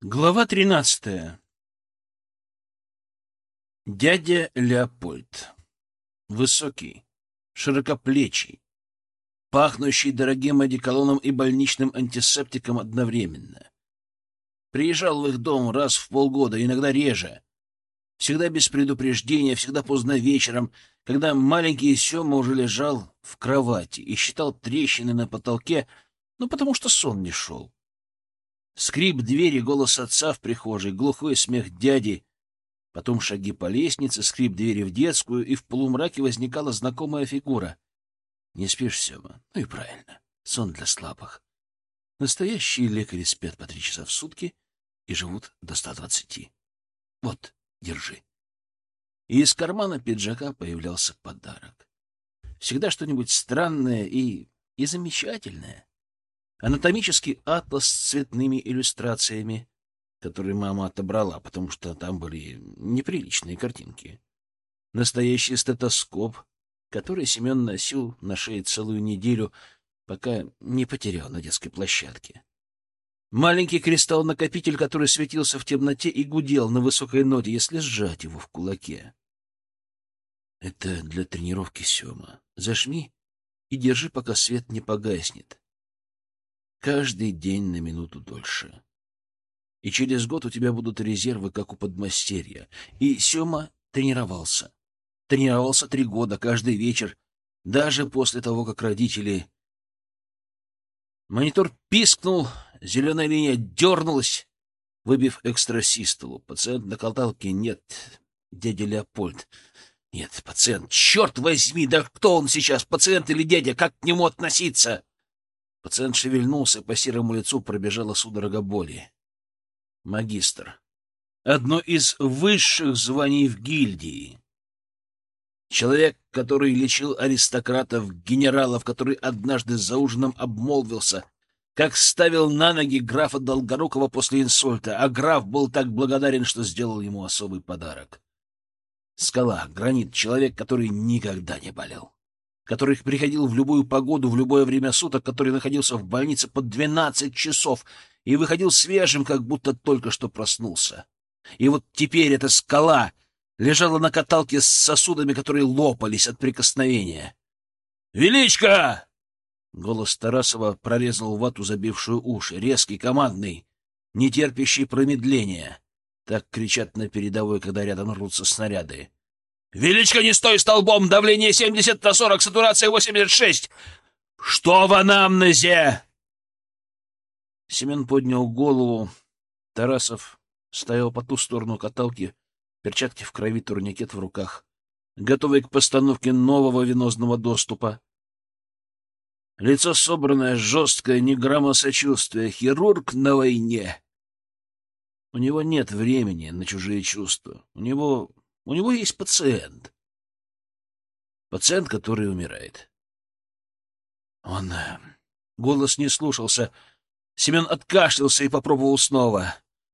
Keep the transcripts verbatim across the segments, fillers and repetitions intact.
Глава тринадцатая. Дядя Леопольд. Высокий, широкоплечий, пахнущий дорогим одеколоном и больничным антисептиком одновременно. Приезжал в их дом раз в полгода, иногда реже. Всегда без предупреждения, всегда поздно вечером, когда маленький Сема уже лежал в кровати и считал трещины на потолке, ну, потому что сон не шел. Скрип двери, голос отца в прихожей, глухой смех дяди, потом шаги по лестнице, скрип двери в детскую, и в полумраке возникала знакомая фигура. Не спишь, Сема? Ну и правильно. Сон для слабых. Настоящие лекари спят по три часа в сутки и живут до ста двадцати. Вот, держи. И из кармана пиджака появлялся подарок. Всегда что-нибудь странное и, и замечательное. Анатомический атлас с цветными иллюстрациями, который мама отобрала, потому что там были неприличные картинки. Настоящий стетоскоп, который Семен носил на шее целую неделю, пока не потерял на детской площадке. Маленький кристалл-накопитель, который светился в темноте и гудел на высокой ноте, если сжать его в кулаке. Это для тренировки, Сема. Зажми и держи, пока свет не погаснет. Каждый день на минуту дольше. И через год у тебя будут резервы, как у подмастерья. И Сема тренировался. Тренировался три года, каждый вечер, даже после того, как родители... Монитор пискнул, зеленая линия дернулась, выбив экстрасистолу. Пациент на каталке. Нет, дядя Леопольд. Нет, пациент. Черт возьми, да кто он сейчас, пациент или дядя? Как к нему относиться? Пациент шевельнулся, по серому лицу пробежала судорога боли. Магистр. Одно из высших званий в гильдии. Человек, который лечил аристократов, генералов, который однажды за ужином обмолвился, как ставил на ноги графа Долгорукова после инсульта, а граф был так благодарен, что сделал ему особый подарок. Скала, гранит, человек, который никогда не болел, который приходил в любую погоду, в любое время суток, который находился в больнице по двенадцать часов и выходил свежим, как будто только что проснулся. И вот теперь эта скала лежала на каталке с сосудами, которые лопались от прикосновения. «Величко!» Голос Тарасова прорезал вату, забившую уши, резкий, командный, не терпящий промедления. Так кричат на передовой, когда рядом рвутся снаряды. «Величко, не стой столбом! Давление семьдесят на сорок, сатурация восемьдесят шесть! Что в анамнезе?» Семен поднял голову. Тарасов стоял по ту сторону каталки, перчатки в крови, турникет в руках, готовый к постановке нового венозного доступа. Лицо собранное, жесткое, ни грамма сочувствия. Хирург на войне. У него нет времени на чужие чувства. У него... У него есть пациент. Пациент, который умирает. Он... Голос не слушался. Семен откашлялся и попробовал снова.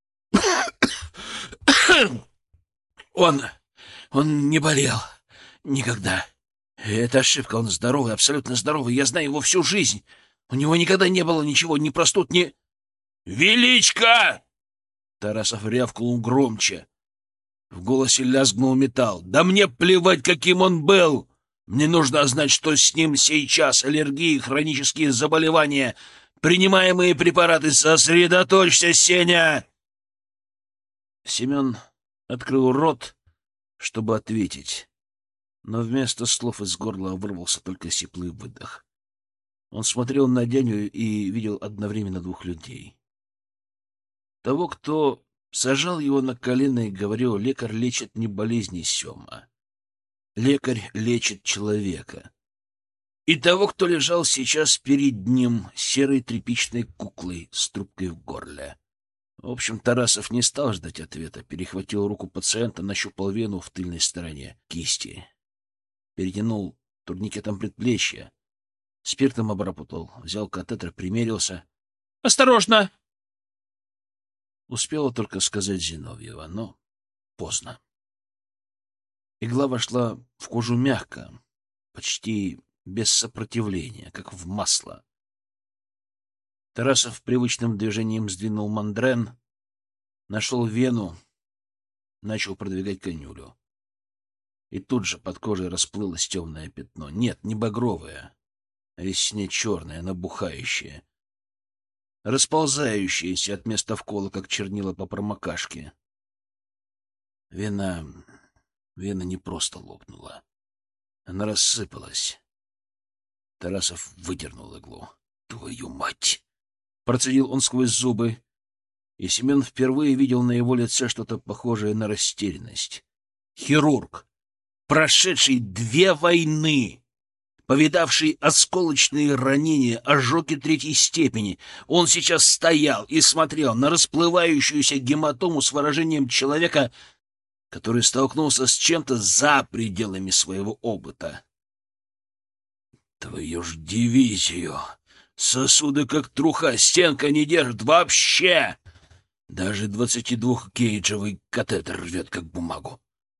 Он... Он не болел. Никогда. Это ошибка. Он здоровый, абсолютно здоровый. Я знаю его всю жизнь. У него никогда не было ничего, ни простуд, ни... «Величко!» Тарасов рявкнул громче. В голосе лязгнул металл. «Да мне плевать, каким он был! Мне нужно знать, что с ним сейчас. Аллергии, хронические заболевания, принимаемые препараты. Сосредоточься, Сеня!» Семен открыл рот, чтобы ответить, но вместо слов из горла вырвался только сиплый выдох. Он смотрел на дядю и видел одновременно двух людей. Того, кто сажал его на колено и говорил: «Лекарь лечит не болезни, Сема. Лекарь лечит человека». И того, кто лежал сейчас перед ним серой тряпичной куклой с трубкой в горле. В общем, Тарасов не стал ждать ответа, перехватил руку пациента, нащупал вену в тыльной стороне кисти, перетянул турникетом предплечья, спиртом обработал, взял катетер, примерился. «Осторожно!» Успела только сказать Зиновьева, но поздно. Игла вошла в кожу мягко, почти без сопротивления, как в масло. Тарасов привычным движением сдвинул мандрен. Нашел вену, начал продвигать канюлю. И тут же под кожей расплылось темное пятно. Нет, не багровое, а весьме черное, набухающее, расползающееся от места вкола, как чернила по промокашке. Вена... Вена не просто лопнула. Она рассыпалась. Тарасов выдернул иглу. «Твою мать!» — процедил он сквозь зубы. И Семен впервые видел на его лице что-то похожее на растерянность. Хирург, прошедший две войны, повидавший осколочные ранения, ожоги третьей степени, он сейчас стоял и смотрел на расплывающуюся гематому с выражением человека, который столкнулся с чем-то за пределами своего опыта. «Твою ж дивизию! Сосуды как труха, стенка не держит вообще! Даже двадцатидвухгейджевый катетер рвет как бумагу!»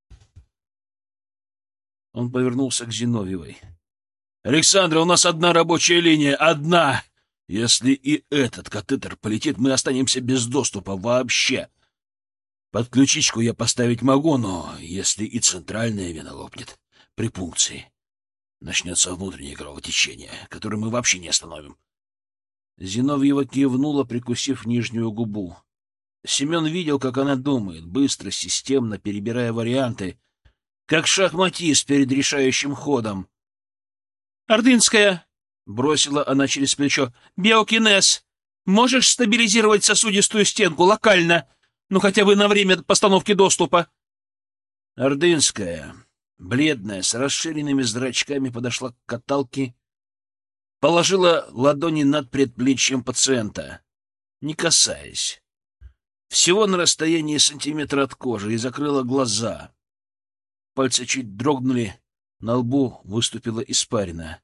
Он повернулся к Зиновьевой. «Александра, у нас одна рабочая линия, одна! Если и этот катетер полетит, мы останемся без доступа вообще. Подключичку я поставить могу, но если и центральная вена лопнет при пункции, начнется внутреннее кровотечение, которое мы вообще не остановим». Зиновьева кивнула, прикусив нижнюю губу. Семен видел, как она думает, быстро, системно перебирая варианты, как шахматист перед решающим ходом. «Ордынская!» — бросила она через плечо. «Биокинез! Можешь стабилизировать сосудистую стенку локально? Ну, хотя бы на время постановки доступа!» Ордынская, бледная, с расширенными зрачками, подошла к каталке, положила ладони над предплечьем пациента, не касаясь, всего на расстоянии сантиметра от кожи, и закрыла глаза. Пальцы чуть дрогнули, на лбу выступила испарина.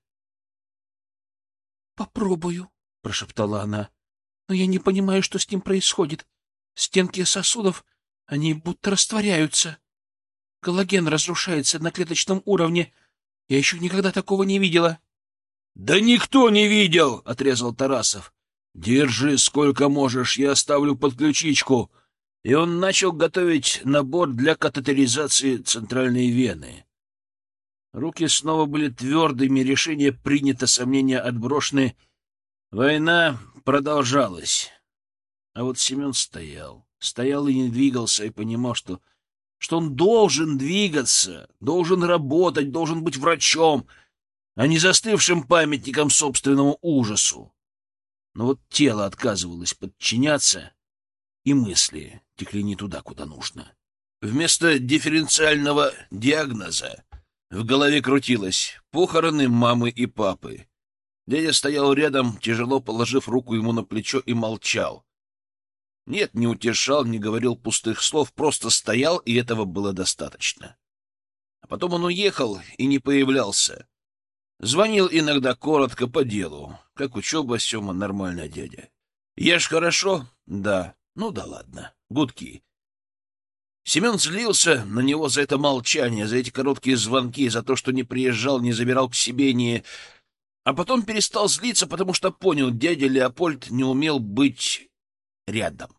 «Попробую», — прошептала она, — «но я не понимаю, что с ним происходит. Стенки сосудов, они будто растворяются. Коллаген разрушается на клеточном уровне. Я еще никогда такого не видела». «Да никто не видел!» — отрезал Тарасов. «Держи сколько можешь, я оставлю подключичку». И он начал готовить набор для катетеризации центральной вены. Руки снова были твердыми, решение принято, сомнения отброшены. Война продолжалась. А вот Семен стоял. Стоял и не двигался, и понимал, что, что он должен двигаться, должен работать, должен быть врачом, а не застывшим памятником собственному ужасу. Но вот тело отказывалось подчиняться, и мысли текли не туда, куда нужно. Вместо дифференциального диагноза в голове крутилось похороны мамы и папы. Дядя стоял рядом, тяжело положив руку ему на плечо, и молчал. Нет, не утешал, не говорил пустых слов, просто стоял, и этого было достаточно. А потом он уехал и не появлялся. Звонил иногда коротко по делу. Как учеба, Сема, нормальный дядя. Ешь хорошо? Да. Ну да ладно. Гудки. Семен злился на него за это молчание, за эти короткие звонки, за то, что не приезжал, не забирал к себе, не... А потом перестал злиться, потому что понял, дядя Леопольд не умел быть рядом.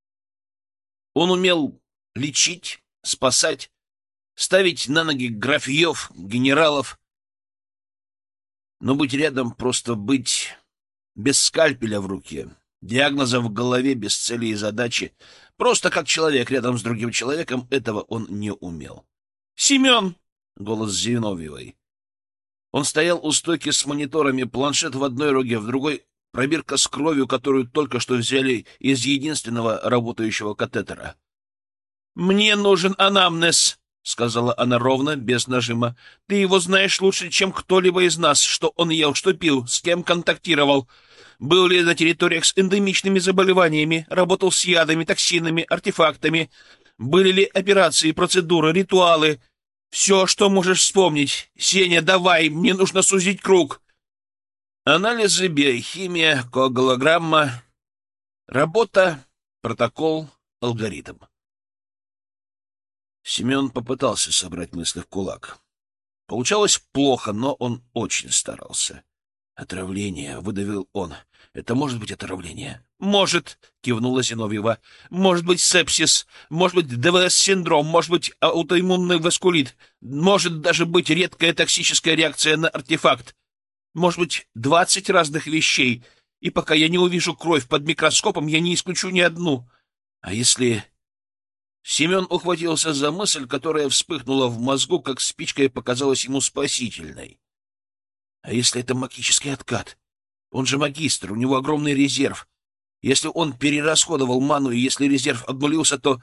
Он умел лечить, спасать, ставить на ноги графьев, генералов, но быть рядом, просто быть без скальпеля в руке, диагноза в голове, без цели и задачи, просто как человек рядом с другим человеком, этого он не умел. «Семен!» — голос Зиновьевой. Он стоял у стойки с мониторами, планшет в одной руке, в другой — пробирка с кровью, которую только что взяли из единственного работающего катетера. «Мне нужен анамнез», — сказала она ровно, без нажима. «Ты его знаешь лучше, чем кто-либо из нас, что он ел, что пил, с кем контактировал. Был ли на территориях с эндемичными заболеваниями, работал с ядами, токсинами, артефактами. Были ли операции, процедуры, ритуалы. Все, что можешь вспомнить. Сеня, давай, мне нужно сузить круг». Анализы, биохимия, коагулограмма, работа, протокол, алгоритм. Семен попытался собрать мысли в кулак. Получалось плохо, но он очень старался. «Отравление», — выдавил он. «Это может быть отравление?» «Может», — кивнула Зиновьева. «Может быть сепсис, может быть ДВС-синдром, может быть аутоиммунный васкулит, может даже быть редкая токсическая реакция на артефакт. Может быть двадцать разных вещей, и пока я не увижу кровь под микроскопом, я не исключу ни одну. А если...» Семен ухватился за мысль, которая вспыхнула в мозгу, как спичка, и показалась ему спасительной. «А если это магический откат? Он же магистр, у него огромный резерв. Если он перерасходовал ману, и если резерв обнулился, то...»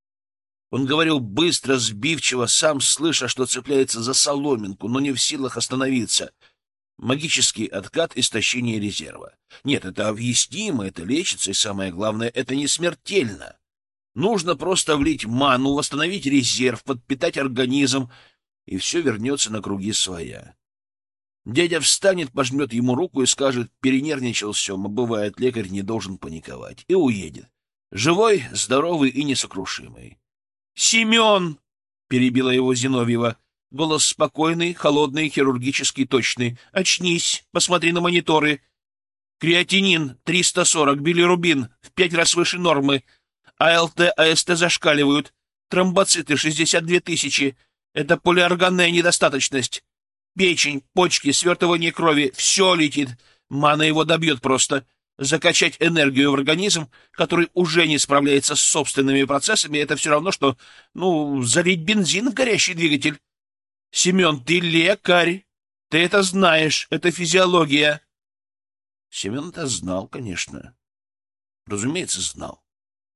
Он говорил быстро, сбивчиво, сам слыша, что цепляется за соломинку, но не в силах остановиться. Магический откат — истощение резерва. Нет, это объяснимо, это лечится, и самое главное, это не смертельно. Нужно просто влить ману, восстановить резерв, подпитать организм, и все вернется на круги своя. Дядя встанет, пожмет ему руку и скажет: перенервничал Сема, бывает, лекарь не должен паниковать, и уедет. Живой, здоровый и несокрушимый. «Семен!» — перебила его Зиновьева. Голос спокойный, холодный, хирургически точный. «Очнись, посмотри на мониторы. Креатинин триста сорок, билирубин в пять раз выше нормы. АЛТ, АСТ зашкаливают. Тромбоциты шестьдесят две тысячи. Это полиорганная недостаточность. Печень, почки, свертывание крови — все летит. Мана его добьет просто. Закачать энергию в организм, который уже не справляется с собственными процессами, это все равно, что, ну, залить бензин в горящий двигатель. Семен, ты лекарь. Ты это знаешь. Это физиология. Семен это знал, конечно. Разумеется, знал.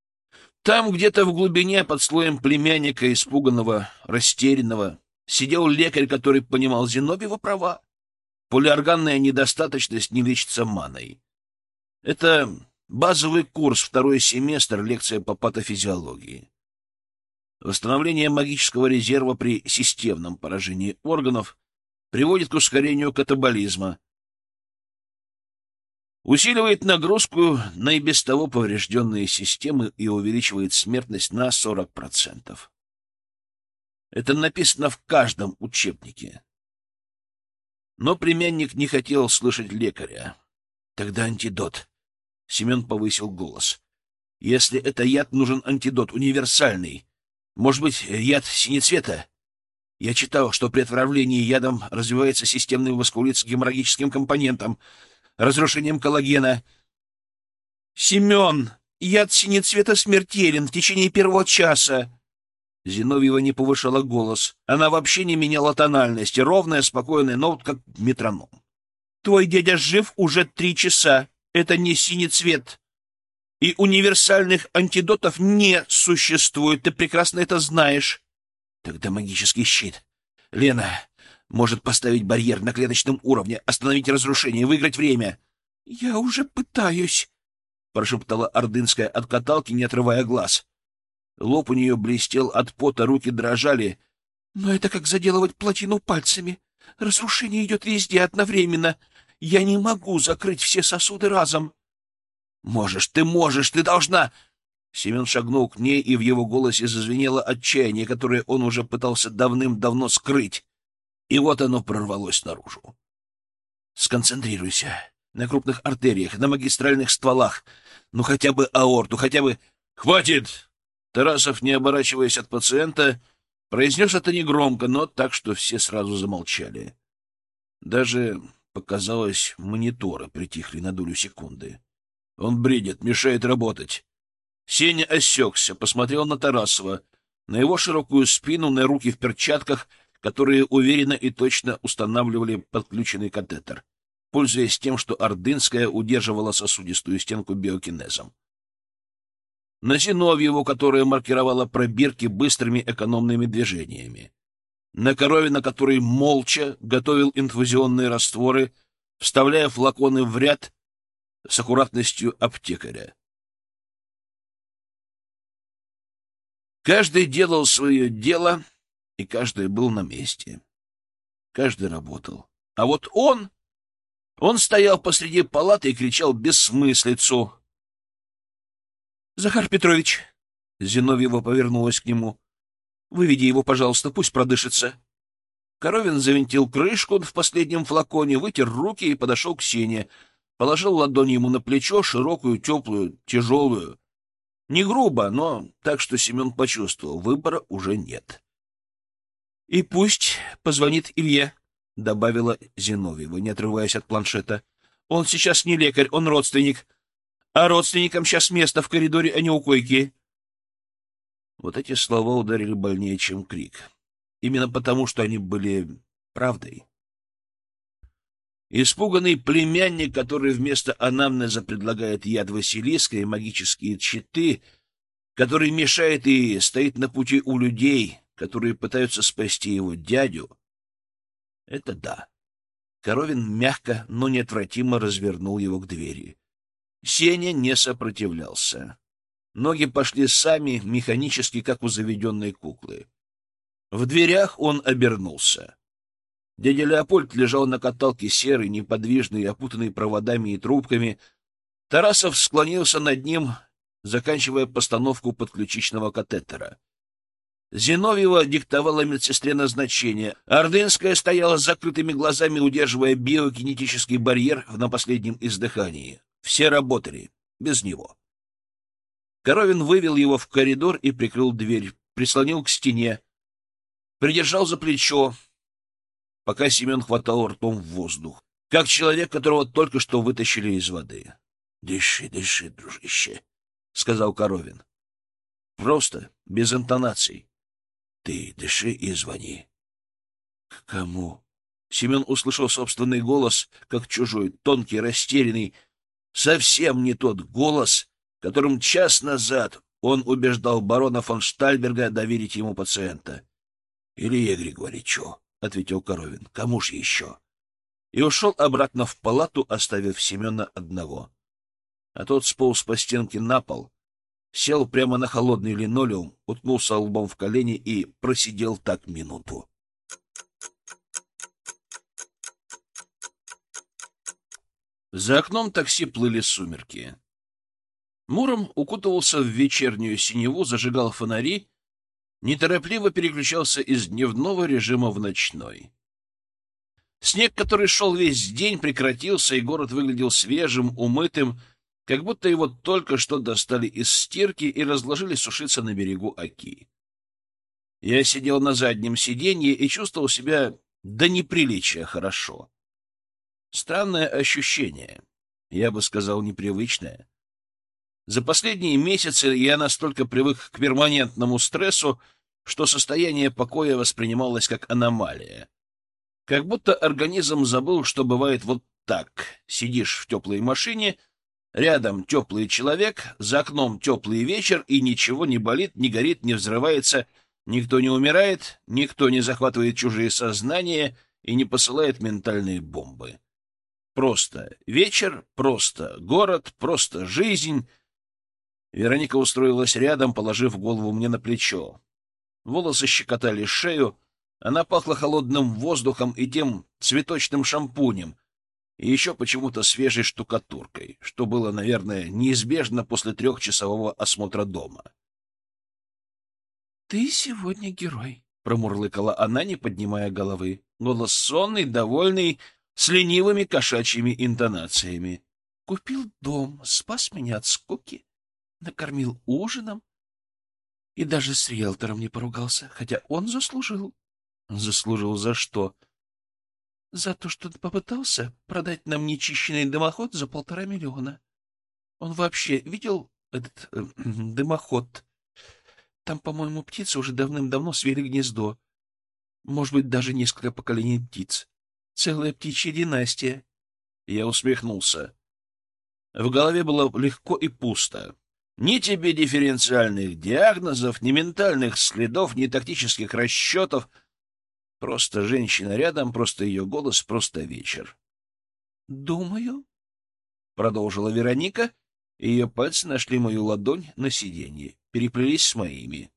Там, где-то в глубине, под слоем племянника, испуганного, растерянного, сидел лекарь, который понимал: Зиновьева права. Полиорганная недостаточность не лечится маной. Это базовый курс, второй семестр, лекция по патофизиологии. Восстановление магического резерва при системном поражении органов приводит к ускорению катаболизма, усиливает нагрузку на и без того поврежденные системы и увеличивает смертность на сорок процентов. Это написано в каждом учебнике. Но племянник не хотел слышать лекаря. Тогда антидот. Семен повысил голос. Если это яд, нужен антидот, универсальный. Может быть, яд синецвета? Я читал, что при отравлении ядом развивается системный васкулит с геморрагическим компонентом, разрушением коллагена. Семен, яд синецвета смертелен в течение первого часа. Зиновьева не повышала голос. Она вообще не меняла тональности. Ровная, спокойная, но вот как метроном. Твой дядя жив уже три часа. Это не синецвет. И универсальных антидотов не существует. Ты прекрасно это знаешь. Тогда магический щит. Лена может поставить барьер на клеточном уровне, остановить разрушение, выиграть время. — Я уже пытаюсь, — прошептала Ордынская от каталки, не отрывая глаз. Лоб у нее блестел от пота, руки дрожали. — Но это как заделывать плотину пальцами. Разрушение идет везде одновременно. Я не могу закрыть все сосуды разом. — Можешь, ты можешь, ты должна... Семен шагнул к ней, и в его голосе зазвенело отчаяние, которое он уже пытался давным-давно скрыть. И вот оно прорвалось наружу. Сконцентрируйся на крупных артериях, на магистральных стволах, ну хотя бы аорту, хотя бы... Хватит! Тарасов, не оборачиваясь от пациента, произнес это негромко, но так, что все сразу замолчали. Даже, показалось, мониторы притихли на долю секунды. Он бредит, мешает работать. Сеня осекся, посмотрел на Тарасова, на его широкую спину, на руки в перчатках, которые уверенно и точно устанавливали подключенный катетер, пользуясь тем, что Ордынская удерживала сосудистую стенку биокинезом. На Зиновьеву, которая маркировала пробирки быстрыми экономными движениями. На Коровина, который молча готовил инфузионные растворы, вставляя флаконы в ряд с аккуратностью аптекаря. Каждый делал свое дело, и каждый был на месте. Каждый работал. А вот он... Он стоял посреди палаты и кричал бессмыслицу. — Захар Петрович, — Зиновьева повернулась к нему, — выведи его, пожалуйста, пусть продышится. Коровин завинтил крышку в последнем флаконе, вытер руки и подошел к Сене, положил ладонь ему на плечо, широкую, теплую, тяжелую. Не грубо, но так, что Семен почувствовал, выбора уже нет. — И пусть позвонит Илье, — добавила Зиновьева, не отрываясь от планшета. — Он сейчас не лекарь, он родственник. А родственникам сейчас место в коридоре, а не у койки. Вот эти слова ударили больнее, чем крик. Именно потому, что они были правдой. Испуганный племянник, который вместо анамнеза предлагает яд Василиска и магические щиты, который мешает и стоит на пути у людей, которые пытаются спасти его дядю, это да. Коровин мягко, но неотвратимо развернул его к двери. Сеня не сопротивлялся. Ноги пошли сами, механически, как у заведенной куклы. В дверях он обернулся. Дядя Леопольд лежал на каталке серый, неподвижный, опутанный проводами и трубками. Тарасов склонился над ним, заканчивая постановку подключичного катетера. Зиновьева диктовала медсестре назначение. Ордынская стояла с закрытыми глазами, удерживая биокинетический барьер на последнем издыхании. Все работали. Без него. Коровин вывел его в коридор и прикрыл дверь, прислонил к стене, придержал за плечо, пока Семен хватал ртом в воздух, как человек, которого только что вытащили из воды. — Дыши, дыши, дружище, — сказал Коровин. Просто, без интонаций. — Ты дыши и звони. — К кому? Семен услышал собственный голос, как чужой, тонкий, растерянный, совсем не тот голос, которым час назад он убеждал барона фон Штальберга доверить ему пациента. — Илья Григорьевичу, — ответил Коровин. — Кому ж еще? И ушел обратно в палату, оставив Семена одного. А тот сполз по стенке на пол, сел прямо на холодный линолеум, уткнулся лбом в колени и просидел так минуту. За окном такси плыли сумерки. Муром укутывался в вечернюю синеву, зажигал фонари, неторопливо переключался из дневного режима в ночной. Снег, который шел весь день, прекратился, и город выглядел свежим, умытым, как будто его только что достали из стирки и разложили сушиться на берегу Оки. Я сидел на заднем сиденье и чувствовал себя до неприличия хорошо. Странное ощущение, я бы сказал, непривычное. За последние месяцы я настолько привык к перманентному стрессу, что состояние покоя воспринималось как аномалия. Как будто организм забыл, что бывает вот так. Сидишь в теплой машине, рядом теплый человек, за окном теплый вечер, и ничего не болит, не горит, не взрывается, никто не умирает, никто не захватывает чужие сознания и не посылает ментальные бомбы. Просто вечер, просто город, просто жизнь. Вероника устроилась рядом, положив голову мне на плечо. Волосы щекотали шею, она пахла холодным воздухом и тем цветочным шампунем, и еще почему-то свежей штукатуркой, что было, наверное, неизбежно после трехчасового осмотра дома. — Ты сегодня герой, — промурлыкала она, не поднимая головы. Голос сонный, довольный, с ленивыми кошачьими интонациями. — Купил дом, спас меня от скуки, накормил ужином и даже с риэлтором не поругался, хотя он заслужил. — Заслужил за что? — За то, что попытался продать нам нечищенный дымоход за полтора миллиона. Он вообще видел этот э, дымоход? Там, по-моему, птицы уже давным-давно свели гнездо. Может быть, даже несколько поколений птиц. Целая птичья династия. Я усмехнулся. В голове было легко и пусто. Ни тебе дифференциальных диагнозов, ни ментальных следов, ни тактических расчетов. Просто женщина рядом, просто ее голос, просто вечер. — Думаю, — продолжила Вероника, и ее пальцы нашли мою ладонь на сиденье, переплелись с моими.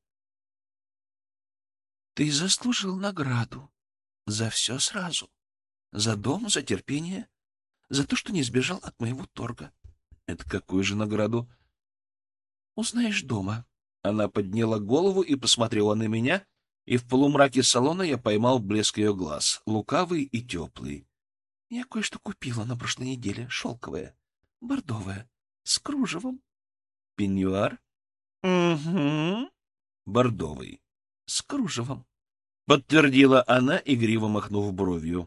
— Ты заслужил награду за все сразу. За дом, за терпение, за то, что не сбежал от моего торга. — Это какую же награду? — Узнаешь дома. Она подняла голову и посмотрела на меня, и в полумраке салона я поймал блеск ее глаз, лукавый и теплый. — Я кое-что купила на прошлой неделе, шелковое, бордовое, с кружевом. — Пеньюар? — Угу. — Бордовый, с кружевом, — подтвердила она, игриво махнув бровью.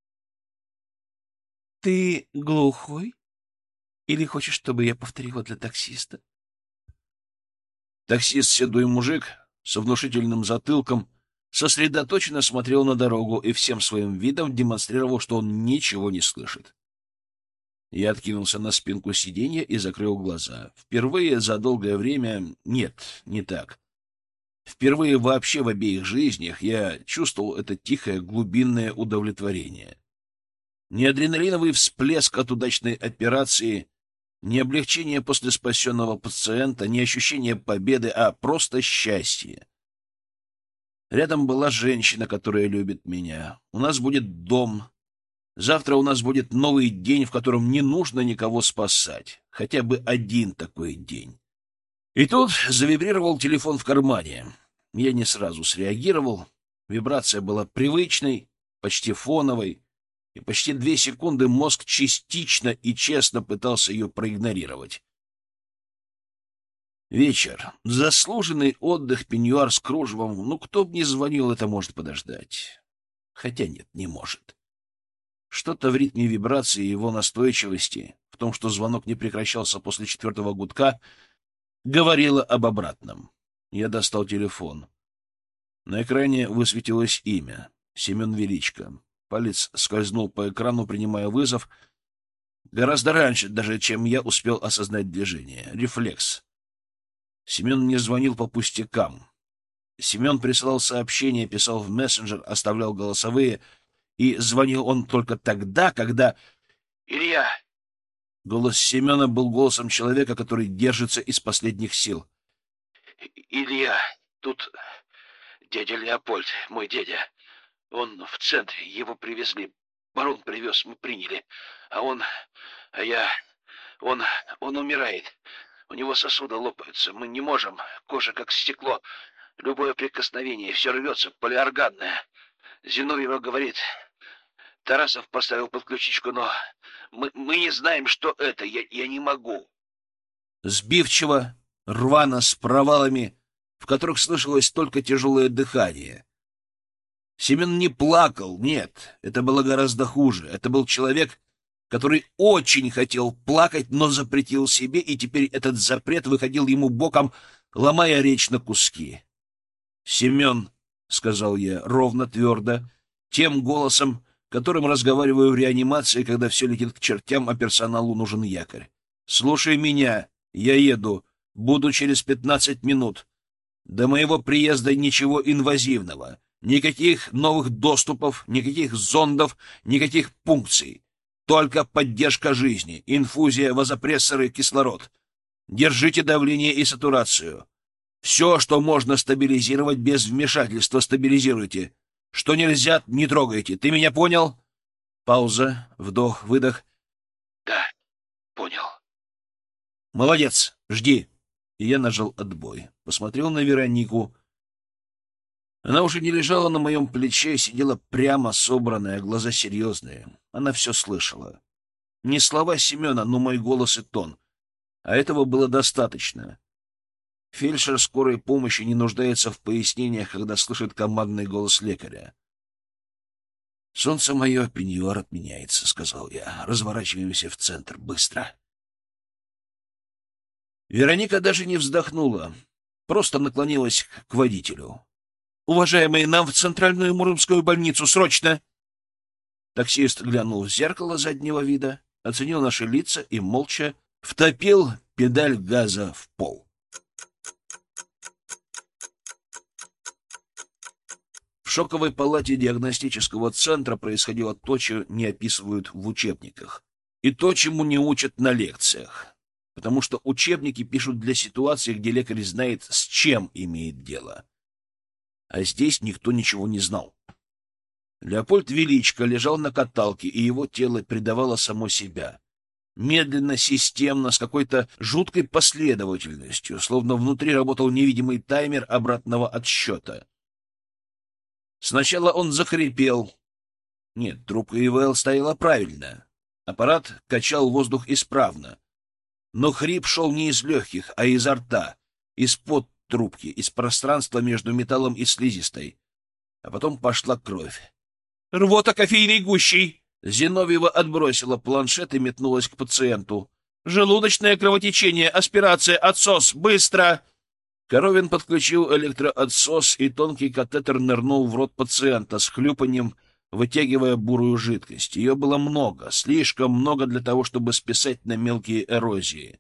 — Ты глухой? Или хочешь, чтобы я повторила для таксиста? Таксист, седой мужик со внушительным затылком, сосредоточенно смотрел на дорогу и всем своим видом демонстрировал, что он ничего не слышит. Я откинулся на спинку сиденья и закрыл глаза. Впервые за долгое время... Нет, не так. Впервые вообще в обеих жизнях я чувствовал это тихое глубинное удовлетворение. Не адреналиновый всплеск от удачной операции, не облегчение после спасенного пациента, не ощущение победы, а просто счастье. Рядом была женщина, которая любит меня. У нас будет дом. Завтра у нас будет новый день, в котором не нужно никого спасать. Хотя бы один такой день. И тут завибрировал телефон в кармане. Я не сразу среагировал. Вибрация была привычной, почти фоновой. И почти две секунды мозг частично и честно пытался ее проигнорировать. Вечер. Заслуженный отдых, пеньюар с кружевом. Ну, кто бы ни звонил, это может подождать. Хотя нет, не может. Что-то в ритме вибрации и его настойчивости, в том, что звонок не прекращался после четвертого гудка, говорило об обратном. Я достал телефон. На экране высветилось имя — Семен Величко. Палец скользнул по экрану, принимая вызов. Гораздо раньше, даже чем я успел осознать движение. Рефлекс. Семен мне звонил по пустякам. Семен присылал сообщения, писал в мессенджер, оставлял голосовые, и звонил он только тогда, когда... «Илья!» Голос Семена был голосом человека, который держится из последних сил. «Илья, тут дядя Леопольд, мой дядя. Он в центре, его привезли. Барон привез, мы приняли. А он... А я... Он... Он умирает. У него сосуды лопаются. Мы не можем. Кожа как стекло. Любое прикосновение, все рвется, полиорганное. Зиновьева говорит... Тарасов поставил подключичку, но мы, мы не знаем, что это. Я, я не могу. Сбивчиво, рвано, с провалами, в которых слышалось только тяжелое дыхание. Семен не плакал, нет, это было гораздо хуже. Это был человек, который очень хотел плакать, но запретил себе, и теперь этот запрет выходил ему боком, ломая речь на куски. — Семен, — сказал я ровно, твердо, тем голосом, которым разговариваю в реанимации, когда все летит к чертям, а персоналу нужен якорь. — Слушай меня, я еду, буду через пятнадцать минут. До моего приезда ничего инвазивного. Никаких новых доступов, никаких зондов, никаких пункций. Только поддержка жизни, инфузия, вазопрессоры, кислород. Держите давление и сатурацию. Все, что можно стабилизировать без вмешательства, стабилизируйте. Что нельзя, не трогайте. Ты меня понял? Пауза, вдох, выдох. Да, понял. Молодец, жди. И я нажал отбой. Посмотрел на Веронику. Она уже не лежала на моем плече, сидела прямо собранная, глаза серьезные. Она все слышала. Не слова Семена, но мой голос и тон. А этого было достаточно. Фельдшер скорой помощи не нуждается в пояснениях, когда слышит командный голос лекаря. «Солнце мое, пеньюар отменяется», — сказал я. «Разворачиваемся в центр. Быстро». Вероника даже не вздохнула, просто наклонилась к водителю. «Уважаемые, нам в центральную Муромскую больницу, срочно!» Таксист глянул в зеркало заднего вида, оценил наши лица и молча втопил педаль газа в пол. В шоковой палате диагностического центра происходило то, чего не описывают в учебниках, и то, чему не учат на лекциях, потому что учебники пишут для ситуации, где лекарь знает, с чем имеет дело. А здесь никто ничего не знал. Леопольд Величко лежал на каталке, и его тело предавало само себя. Медленно, системно, с какой-то жуткой последовательностью, словно внутри работал невидимый таймер обратного отсчета. Сначала он захрипел. Нет, трубка ИВЛ стояла правильно. Аппарат качал воздух исправно. Но хрип шел не из легких, а изо рта, из-под трубки, из пространства между металлом и слизистой. А потом пошла кровь. «Рвота кофейной гущей!» Зиновьева отбросила планшет и метнулась к пациенту. «Желудочное кровотечение, аспирация, отсос, быстро!» Коровин подключил электроотсос, и тонкий катетер нырнул в рот пациента с хлюпаньем, вытягивая бурую жидкость. Ее было много, слишком много для того, чтобы списать на мелкие эрозии.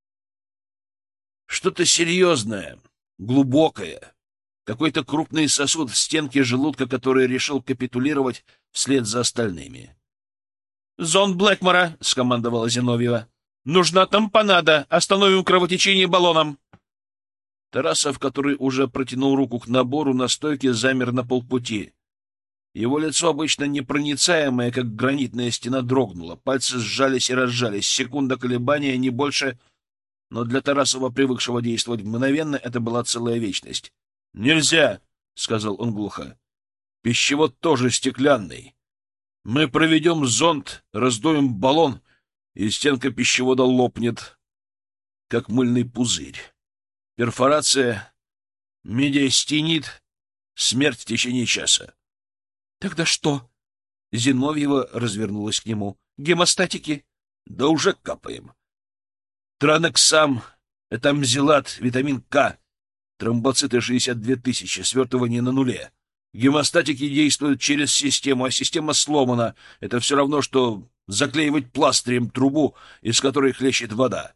Что-то серьезное, глубокое. Какой-то крупный сосуд в стенке желудка, который решил капитулировать вслед за остальными. «Зонд Блэкмора!» — скомандовала Зиновьева. «Нужна тампонада! Остановим кровотечение баллоном!» Тарасов, который уже протянул руку к набору, на стойке замер на полпути. Его лицо, обычно непроницаемое, как гранитная стена, дрогнуло. Пальцы сжались и разжались. Секунда колебания, не больше, но для Тарасова, привыкшего действовать мгновенно, это была целая вечность. «Нельзя!» — сказал он глухо. «Пищевод тоже стеклянный. Мы проведем зонд, раздуем баллон, и стенка пищевода лопнет, как мыльный пузырь. Перфорация, медиастенит, смерть в течение часа». «Тогда что?» Зиновьева развернулась к нему. «Гемостатики?» «Да уже капаем. Транексам, этамзилат, витамин К, тромбоциты шестьдесят две тысячи, свертывание на нуле. Гемостатики действуют через систему, а система сломана. Это все равно, что заклеивать пластырем трубу, из которой хлещет вода».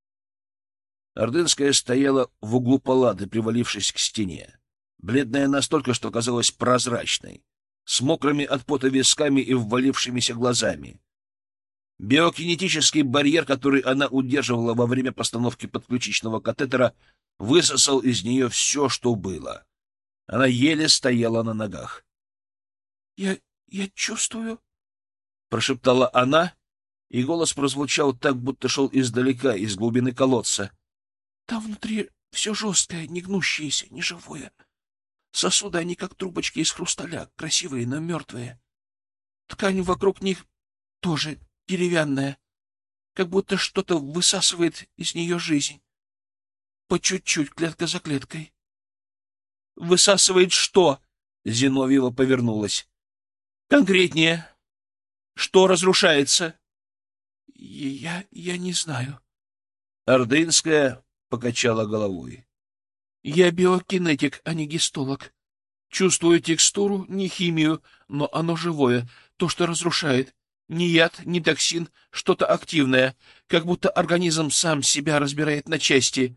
Ордынская стояла в углу палаты, привалившись к стене. Бледная настолько, что казалась прозрачной, с мокрыми от пота висками и ввалившимися глазами. Биокинетический барьер, который она удерживала во время постановки подключичного катетера, высосал из нее все, что было. Она еле стояла на ногах. — Я... я чувствую... — прошептала она, и голос прозвучал так, будто шел издалека, из глубины колодца. — Там внутри все жесткое, не гнущееся, не живое. Сосуды, они как трубочки из хрусталя, красивые, но мертвые. Ткань вокруг них тоже деревянная, как будто что-то высасывает из нее жизнь. По чуть-чуть, клетка за клеткой. — Высасывает что? — Зиновьева повернулась. — Конкретнее. Что разрушается? — Я... я не знаю. Ордынская покачала головой. Я биокинетик, а не гистолог. Чувствую текстуру, не химию, но оно живое, то, что разрушает. Ни яд, ни токсин, что-то активное, как будто организм сам себя разбирает на части.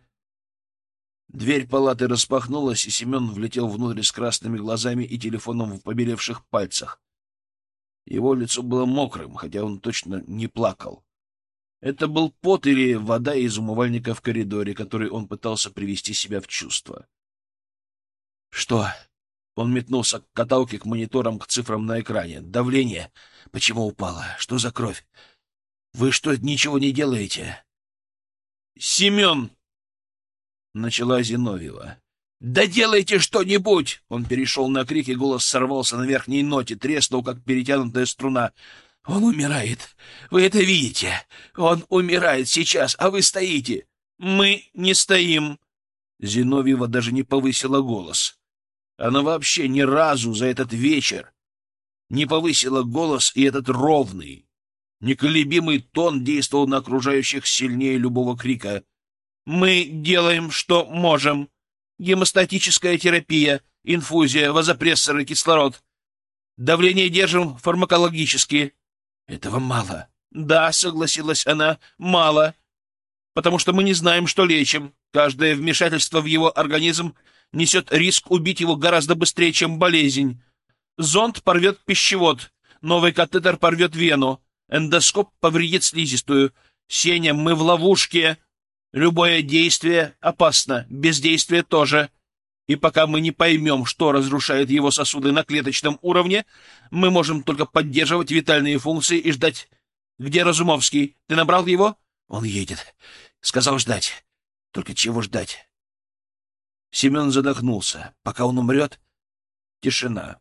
Дверь палаты распахнулась, и Семен влетел внутрь с красными глазами и телефоном в побелевших пальцах. Его лицо было мокрым, хотя он точно не плакал. Это был пот или вода из умывальника в коридоре, который он пытался привести себя в чувство. — Что? Он метнулся к каталке, к мониторам, к цифрам на экране. Давление. Почему упало? Что за кровь? Вы что, ничего не делаете? — Семен! — начала Зиновьева. — Да делайте что-нибудь! Он перешел на крик, и голос сорвался на верхней ноте, треснул, как перетянутая струна. — Он умирает. Вы это видите? Он умирает сейчас, а вы стоите. — Мы не стоим. Зиновьева даже не повысила голос. Она вообще ни разу за этот вечер не повысила голос, и этот ровный, неколебимый тон действовал на окружающих сильнее любого крика. «Мы делаем, что можем. Гемостатическая терапия, инфузия, вазопрессоры, кислород. Давление держим фармакологически». «Этого мало». «Да», — согласилась она, — «мало. Потому что мы не знаем, что лечим. Каждое вмешательство в его организм несет риск убить его гораздо быстрее, чем болезнь. Зонд порвет пищевод, новый катетер порвет вену, эндоскоп повредит слизистую. Сеня, мы в ловушке. Любое действие опасно, бездействие тоже. И пока мы не поймем, что разрушает его сосуды на клеточном уровне, мы можем только поддерживать витальные функции и ждать. Где Разумовский? Ты набрал его? Он едет. Сказал ждать. Только чего ждать? Семен задохнулся. Пока он умрет, тишина.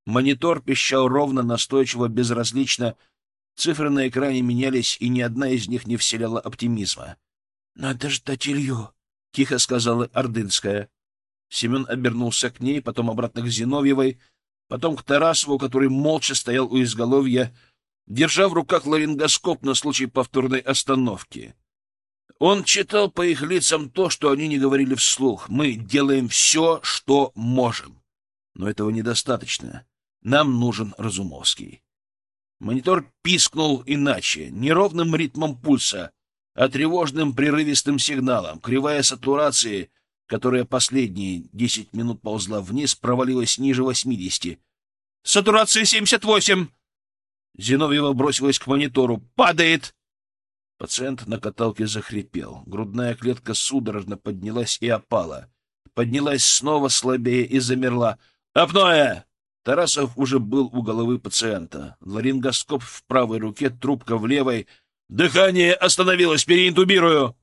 Монитор пищал ровно, настойчиво, безразлично. Цифры на экране менялись, и ни одна из них не вселяла оптимизма. — Надо ждать Илью, — тихо сказала Ордынская. Семен обернулся к ней, потом обратно к Зиновьевой, потом к Тарасову, который молча стоял у изголовья, держа в руках ларингоскоп на случай повторной остановки. Он читал по их лицам то, что они не говорили вслух. Мы делаем все, что можем. Но этого недостаточно. Нам нужен Разумовский. Монитор пискнул иначе, не ровным ритмом пульса, а тревожным прерывистым сигналом. Кривая сатурации, которая последние десять минут ползла вниз, провалилась ниже восьмидесяти. «Сатурация семьдесят восемь!» Зиновьева бросилась к монитору. «Падает!» Пациент на каталке захрипел. Грудная клетка судорожно поднялась и опала. Поднялась снова слабее и замерла. «Апноэ!» Тарасов уже был у головы пациента. Ларингоскоп в правой руке, трубка в левой. «Дыхание остановилось! Переинтубирую!»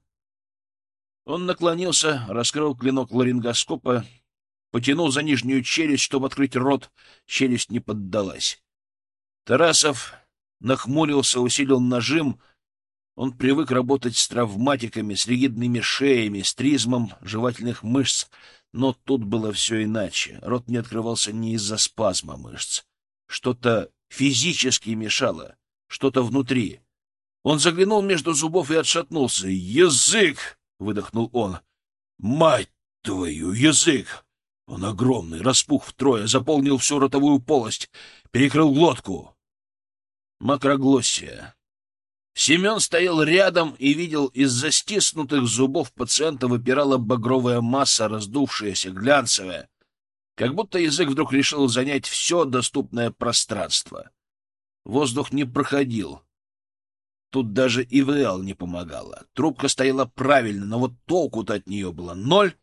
Он наклонился, раскрыл клинок ларингоскопа, потянул за нижнюю челюсть, чтобы открыть рот. Челюсть не поддалась. Тарасов нахмурился, усилил нажим. Он привык работать с травматиками, с ригидными шеями, с тризмом жевательных мышц. Но тут было все иначе. Рот не открывался не из-за спазма мышц. Что-то физически мешало, что-то внутри. Он заглянул между зубов и отшатнулся. «Язык!» — выдохнул он. «Мать твою, язык!» Он огромный, распух втрое, заполнил всю ротовую полость, перекрыл глотку. Макроглоссия. Семен стоял рядом и видел, из-за стиснутых зубов пациента выпирала багровая масса, раздувшаяся, глянцевая, как будто язык вдруг решил занять все доступное пространство. Воздух не проходил. Тут даже ИВЛ не помогала. Трубка стояла правильно, но вот толку-то от нее было ноль.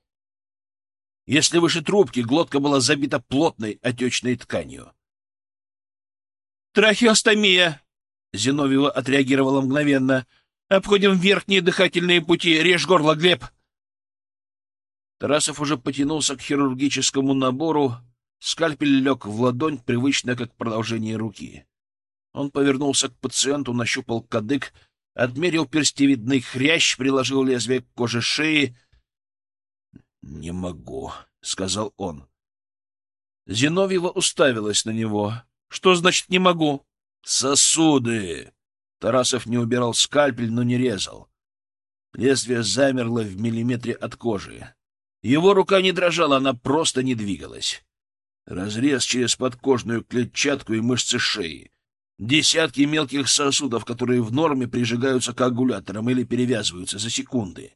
Если выше трубки, глотка была забита плотной отечной тканью. «Трахеостомия!» Зиновьева отреагировала мгновенно. «Обходим верхние дыхательные пути. Режь горло, Глеб!» Тарасов уже потянулся к хирургическому набору. Скальпель лег в ладонь, привычно как продолжение руки. Он повернулся к пациенту, нащупал кадык, отмерил перстевидный хрящ, приложил лезвие к коже шеи. «Не могу», — сказал он. Зиновьева уставилась на него. «Что значит «не могу»?» «Сосуды!» Тарасов не убирал скальпель, но не резал. Лезвие замерло в миллиметре от кожи. Его рука не дрожала, она просто не двигалась. Разрез через подкожную клетчатку и мышцы шеи. Десятки мелких сосудов, которые в норме прижигаются коагулятором или перевязываются за секунды.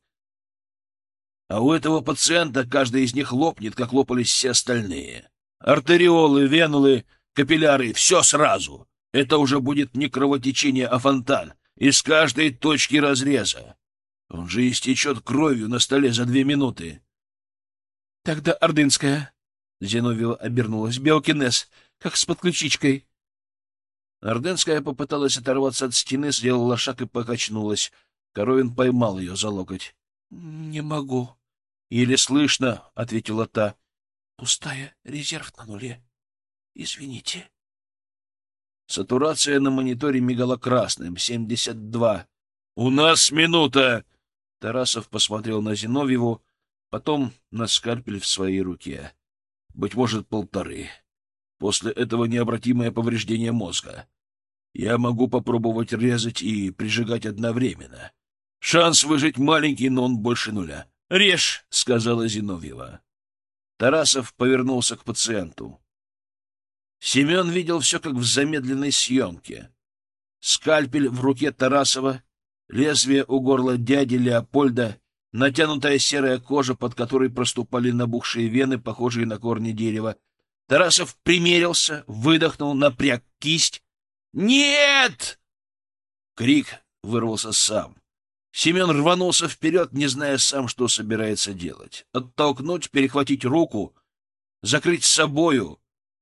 А у этого пациента каждый из них лопнет, как лопались все остальные. Артериолы, венулы, капилляры — все сразу. Это уже будет не кровотечение, а фонтан. Из каждой точки разреза. Он же истечет кровью на столе за две минуты. — Тогда Ордынская. Зиновьева обернулась. — Биокинез, как с подключичкой. Ордынская попыталась оторваться от стены, сделала шаг и покачнулась. Коровин поймал ее за локоть. — Не могу. — Еле слышно, — ответила та. — Пустая, резерв на нуле. Извините. Сатурация на мониторе мигала красным. семьдесят два. «У нас минута!» Тарасов посмотрел на Зиновьеву, потом на скальпель в своей руке. «Быть может, полторы. После этого необратимое повреждение мозга. Я могу попробовать резать и прижигать одновременно. Шанс выжить маленький, но он больше нуля». «Режь!» — сказала Зиновьева. Тарасов повернулся к пациенту. Семен видел все, как в замедленной съемке. Скальпель в руке Тарасова, лезвие у горла дяди Леопольда, натянутая серая кожа, под которой проступали набухшие вены, похожие на корни дерева. Тарасов примерился, выдохнул, напряг кисть. «Нет!» Крик вырвался сам. Семен рванулся вперед, не зная сам, что собирается делать. Оттолкнуть, перехватить руку, закрыть с собою.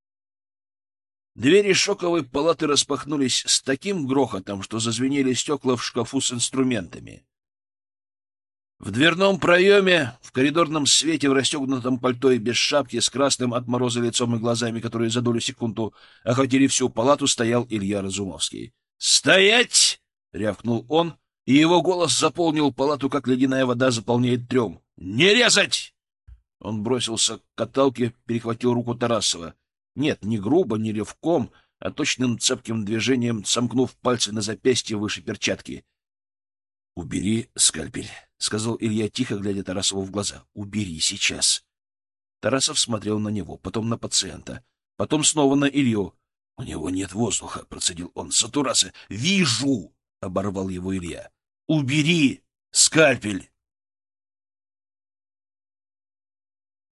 Двери шоковой палаты распахнулись с таким грохотом, что зазвенели стекла в шкафу с инструментами. В дверном проеме, в коридорном свете, в расстегнутом пальто и без шапки, с красным от мороза лицом и глазами, которые за долю секунду охватили всю палату, стоял Илья Разумовский. «Стоять!» — рявкнул он, и его голос заполнил палату, как ледяная вода заполняет трем. «Не резать!» Он бросился к каталке, перехватил руку Тарасова. Нет, не грубо, не рывком, а точным цепким движением, сомкнув пальцы на запястье выше перчатки. «Убери скальпель», — сказал Илья, тихо глядя Тарасову в глаза. «Убери сейчас». Тарасов смотрел на него, потом на пациента, потом снова на Илью. «У него нет воздуха», — процедил он. «Сатурация». «Вижу!» — оборвал его Илья. «Убери скальпель!»